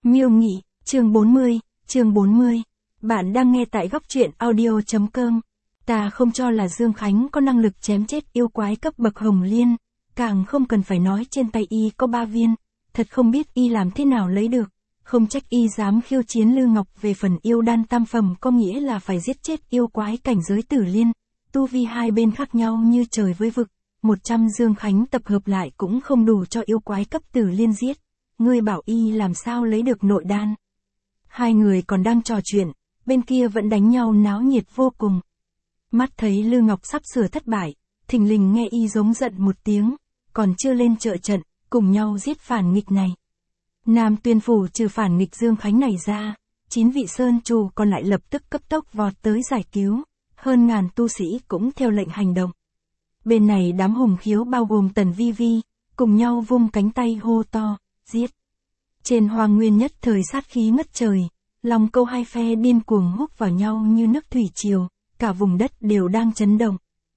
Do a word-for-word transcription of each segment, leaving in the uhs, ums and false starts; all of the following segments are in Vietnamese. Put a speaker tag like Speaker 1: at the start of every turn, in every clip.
Speaker 1: Miêu Nghị, chương bốn mươi, chương bốn mươi. Bạn đang nghe tại góc truyện audio chấm com. Ta không cho là Dương Khánh có năng lực chém chết yêu quái cấp bậc Hồng Liên, càng không cần phải nói trên tay y có ba viên, thật không biết y làm thế nào lấy được, không trách y dám khiêu chiến Lư Ngọc về phần yêu đan tam phẩm, có nghĩa là phải giết chết yêu quái cảnh giới Tử Liên, tu vi hai bên khác nhau như trời với vực, một trăm Dương Khánh tập hợp lại cũng không đủ cho yêu quái cấp Tử Liên giết. Ngươi bảo y làm sao lấy được nội đan. Hai người còn đang trò chuyện, bên kia vẫn đánh nhau náo nhiệt vô cùng. Mắt thấy Lư Ngọc sắp sửa thất bại, thình lình nghe y giống giận một tiếng, còn chưa lên trợ trận, cùng nhau giết phản nghịch này. Nam Tuyên phủ trừ phản nghịch Dương Khánh này ra, chín vị sơn chủ còn lại lập tức cấp tốc vọt tới giải cứu, hơn ngàn tu sĩ cũng theo lệnh hành động. Bên này đám hùng khiếu bao gồm Tần Vi Vi, cùng nhau vung cánh tay hô to, giết. Trên Hoang Nguyên nhất thời sát khí ngất trời, lòng câu hai phe điên cuồng húc vào nhau như nước thủy triều, cả vùng đất đều đang chấn động.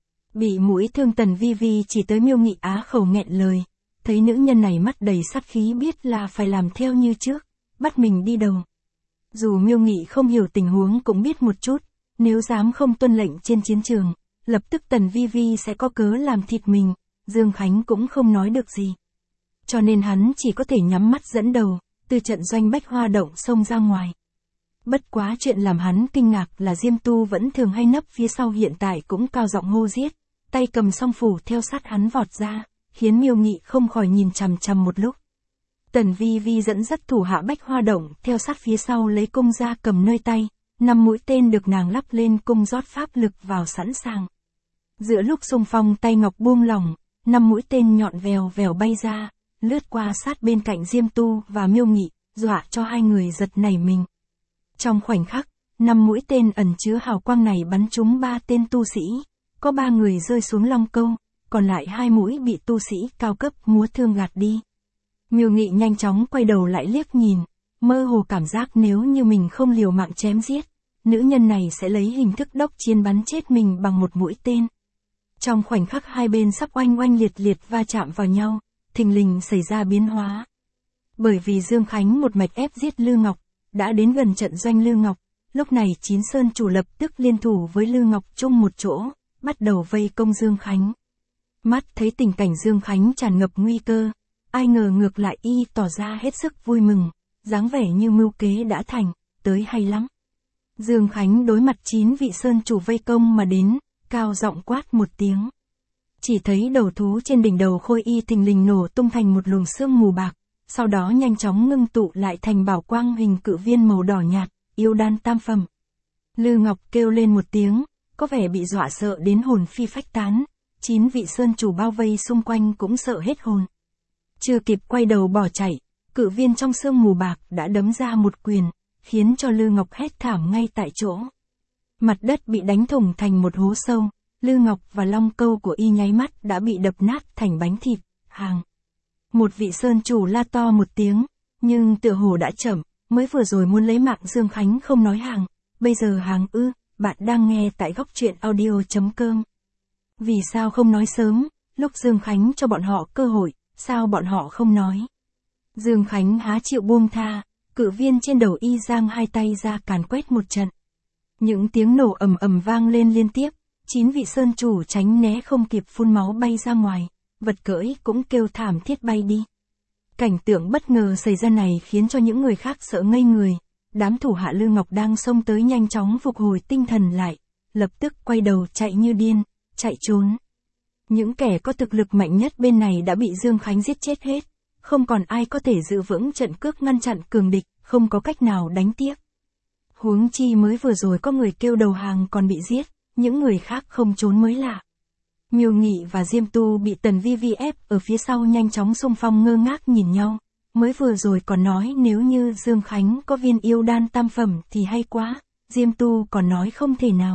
Speaker 1: Bị mũi thương Tần Vi Vi chỉ tới Miêu Nghị á khẩu nghẹn lời, thấy nữ nhân này mắt đầy sát khí biết là phải làm theo như trước, bắt mình đi đầu. Dù Miêu Nghị không hiểu tình huống cũng biết một chút, nếu dám không tuân lệnh trên chiến trường, lập tức Tần Vi Vi sẽ có cớ làm thịt mình, Dương Khánh cũng không nói được gì. Cho nên hắn chỉ có thể nhắm mắt dẫn đầu, từ trận doanh Bách Hoa Động xông ra ngoài. Bất quá chuyện làm hắn kinh ngạc là Diêm Tu vẫn thường hay nấp phía sau hiện tại cũng cao giọng hô giết, tay cầm song phủ theo sát hắn vọt ra, khiến Miêu Nghị không khỏi nhìn chằm chằm một lúc. Tần Vi Vi dẫn dắt thủ hạ Bách Hoa Động theo sát phía sau lấy cung ra cầm nơi tay, năm mũi tên được nàng lắp lên cung rót pháp lực vào sẵn sàng. Giữa lúc xung phong tay ngọc buông lỏng, năm mũi tên nhọn vèo vèo bay ra, lướt qua sát bên cạnh Diêm Tu và Miêu Nghị, dọa cho hai người giật nảy mình. Trong khoảnh khắc, năm mũi tên ẩn chứa hào quang này bắn trúng ba tên tu sĩ, có ba người rơi xuống long câu, còn lại hai mũi bị tu sĩ cao cấp múa thương gạt đi. Miêu Nghị nhanh chóng quay đầu lại liếc nhìn, mơ hồ cảm giác nếu như mình không liều mạng chém giết, nữ nhân này sẽ lấy hình thức đốc chiến bắn chết mình bằng một mũi tên. Trong khoảnh khắc hai bên sắp oanh oanh liệt liệt va chạm vào nhau, thình lình xảy ra biến hóa. Bởi vì Dương Khánh một mạch ép giết Lư Ngọc, đã đến gần trận doanh Lư Ngọc, lúc này chín sơn chủ lập tức liên thủ với Lư Ngọc chung một chỗ, bắt đầu vây công Dương Khánh. Mắt thấy tình cảnh Dương Khánh tràn ngập nguy cơ, ai ngờ ngược lại y tỏ ra hết sức vui mừng, dáng vẻ như mưu kế đã thành, tới hay lắm. Dương Khánh đối mặt chín vị sơn chủ vây công mà đến, cao giọng quát một tiếng. Chỉ thấy đầu thú trên đỉnh đầu Khôi Y thình lình nổ tung thành một luồng sương mù bạc, sau đó nhanh chóng ngưng tụ lại thành bảo quang hình cự viên màu đỏ nhạt, yêu đan tam phẩm. Lư Ngọc kêu lên một tiếng, có vẻ bị dọa sợ đến hồn phi phách tán, chín vị sơn chủ bao vây xung quanh cũng sợ hết hồn. Chưa kịp quay đầu bỏ chạy, cự viên trong sương mù bạc đã đấm ra một quyền, khiến cho Lư Ngọc hét thảm ngay tại chỗ. Mặt đất bị đánh thủng thành một hố sâu. Lư Ngọc và long câu của y nháy mắt đã bị đập nát thành bánh thịt, hàng. Một vị sơn chủ la to một tiếng, nhưng tựa hồ đã chậm, mới vừa rồi muốn lấy mạng Dương Khánh không nói hàng, bây giờ hàng ư, bạn đang nghe tại góc truyện audio chấm com. Vì sao không nói sớm, lúc Dương Khánh cho bọn họ cơ hội, sao bọn họ không nói. Dương Khánh há chịu buông tha, cự viên trên đầu y giang hai tay ra càn quét một trận. Những tiếng nổ ầm ầm vang lên liên tiếp. Chín vị sơn chủ tránh né không kịp phun máu bay ra ngoài, vật cưỡi cũng kêu thảm thiết bay đi. Cảnh tượng bất ngờ xảy ra này khiến cho những người khác sợ ngây người, đám thủ hạ Lư Ngọc đang xông tới nhanh chóng phục hồi tinh thần lại, lập tức quay đầu chạy như điên, chạy trốn. Những kẻ có thực lực mạnh nhất bên này đã bị Dương Khánh giết chết hết, không còn ai có thể giữ vững trận cước ngăn chặn cường địch, không có cách nào đánh tiếp. Huống chi mới vừa rồi có người kêu đầu hàng còn bị giết. Những người khác không trốn mới lạ. Miêu Nghị và Diêm Tu bị Tần Vi Vi ép ở phía sau nhanh chóng xung phong ngơ ngác nhìn nhau, mới vừa rồi còn nói nếu như Dương Khánh có viên yêu đan tam phẩm thì hay quá, Diêm Tu còn nói không thể nào.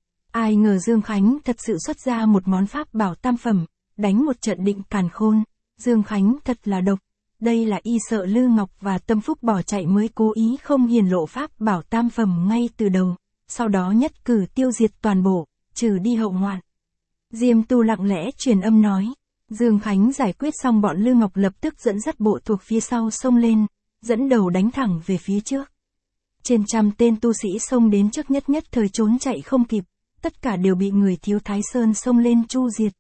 Speaker 1: Ai ngờ Dương Khánh thật sự xuất ra một món pháp bảo tam phẩm, đánh một trận định càn khôn, Dương Khánh thật là độc, đây là y sợ Lư Ngọc và Tâm Phúc bỏ chạy mới cố ý không hiển lộ pháp bảo tam phẩm ngay từ đầu. Sau đó nhất cử tiêu diệt toàn bộ, trừ đi hậu hoạn. Diêm Tu lặng lẽ truyền âm nói, Dương Khánh giải quyết xong bọn Lư Ngọc lập tức dẫn dắt bộ thuộc phía sau xông lên, dẫn đầu đánh thẳng về phía trước. Trên trăm tên tu sĩ xông đến trước nhất nhất thời trốn chạy không kịp, tất cả đều bị người Thiếu Thái Sơn xông lên tru diệt.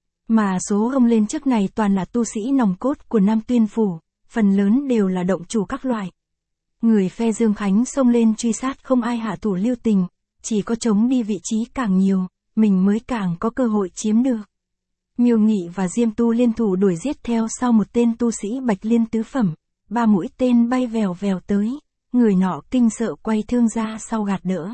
Speaker 1: Mà số ông lên trước này toàn là tu sĩ nòng cốt của Nam Tuyên Phủ, phần lớn đều là động chủ các loại. Người phe Dương Khánh xông lên truy sát không ai hạ thủ lưu tình, chỉ có chống đi vị trí càng nhiều, mình mới càng có cơ hội chiếm được. Miêu Nghị và Diêm Tu liên thủ đuổi giết theo sau một tên tu sĩ Bạch Liên tứ phẩm, ba mũi tên bay vèo vèo tới, người nọ kinh sợ quay thương ra sau gạt đỡ.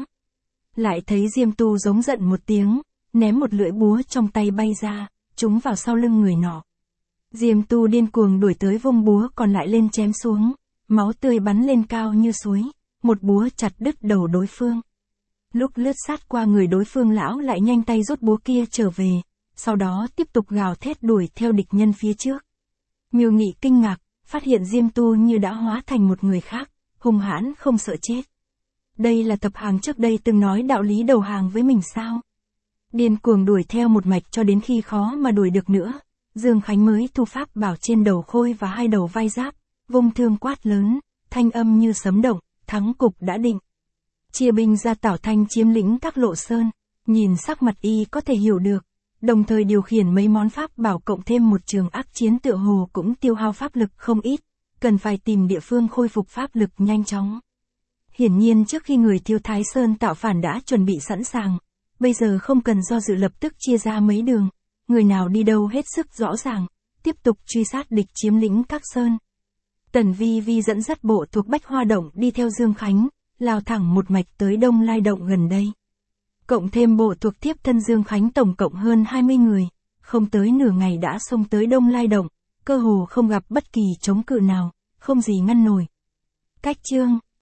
Speaker 1: Lại thấy Diêm Tu giống giận một tiếng, ném một lưỡi búa trong tay bay ra, trúng vào sau lưng người nọ. Diêm Tu điên cuồng đuổi tới vung búa còn lại lên chém xuống, máu tươi bắn lên cao như suối, một búa chặt đứt đầu đối phương. Lúc lướt sát qua người đối phương lão lại nhanh tay rút búa kia trở về, sau đó tiếp tục gào thét đuổi theo địch nhân phía trước. Miêu Nghị kinh ngạc, phát hiện Diêm Tu như đã hóa thành một người khác, hung hãn không sợ chết. Đây là tập hàng trước đây từng nói đạo lý đầu hàng với mình sao? Điên cuồng đuổi theo một mạch cho đến khi khó mà đuổi được nữa, Dương Khánh mới thu pháp bảo trên đầu khôi và hai đầu vai giáp, vung thương quát lớn, thanh âm như sấm động, thắng cục đã định. Chia binh ra Tảo Thanh chiếm lĩnh các lộ sơn, nhìn sắc mặt y có thể hiểu được, đồng thời điều khiển mấy món pháp bảo cộng thêm một trường ác chiến tựa hồ cũng tiêu hao pháp lực không ít, cần phải tìm địa phương khôi phục pháp lực nhanh chóng. Hiển nhiên trước khi người Thiếu Thái Sơn tạo phản đã chuẩn bị sẵn sàng, bây giờ không cần do dự lập tức chia ra mấy đường, người nào đi đâu hết sức rõ ràng, tiếp tục truy sát địch chiếm lĩnh các sơn. Tần Vi Vi dẫn dắt bộ thuộc Bách Hoa Động đi theo Dương Khánh, lao thẳng một mạch tới Đông Lai Động gần đây. Cộng thêm bộ thuộc tiếp thân Dương Khánh tổng cộng hơn hai mươi người, không tới nửa ngày đã xông tới Đông Lai Động, cơ hồ không gặp bất kỳ chống cự nào, không gì ngăn nổi. Cách chương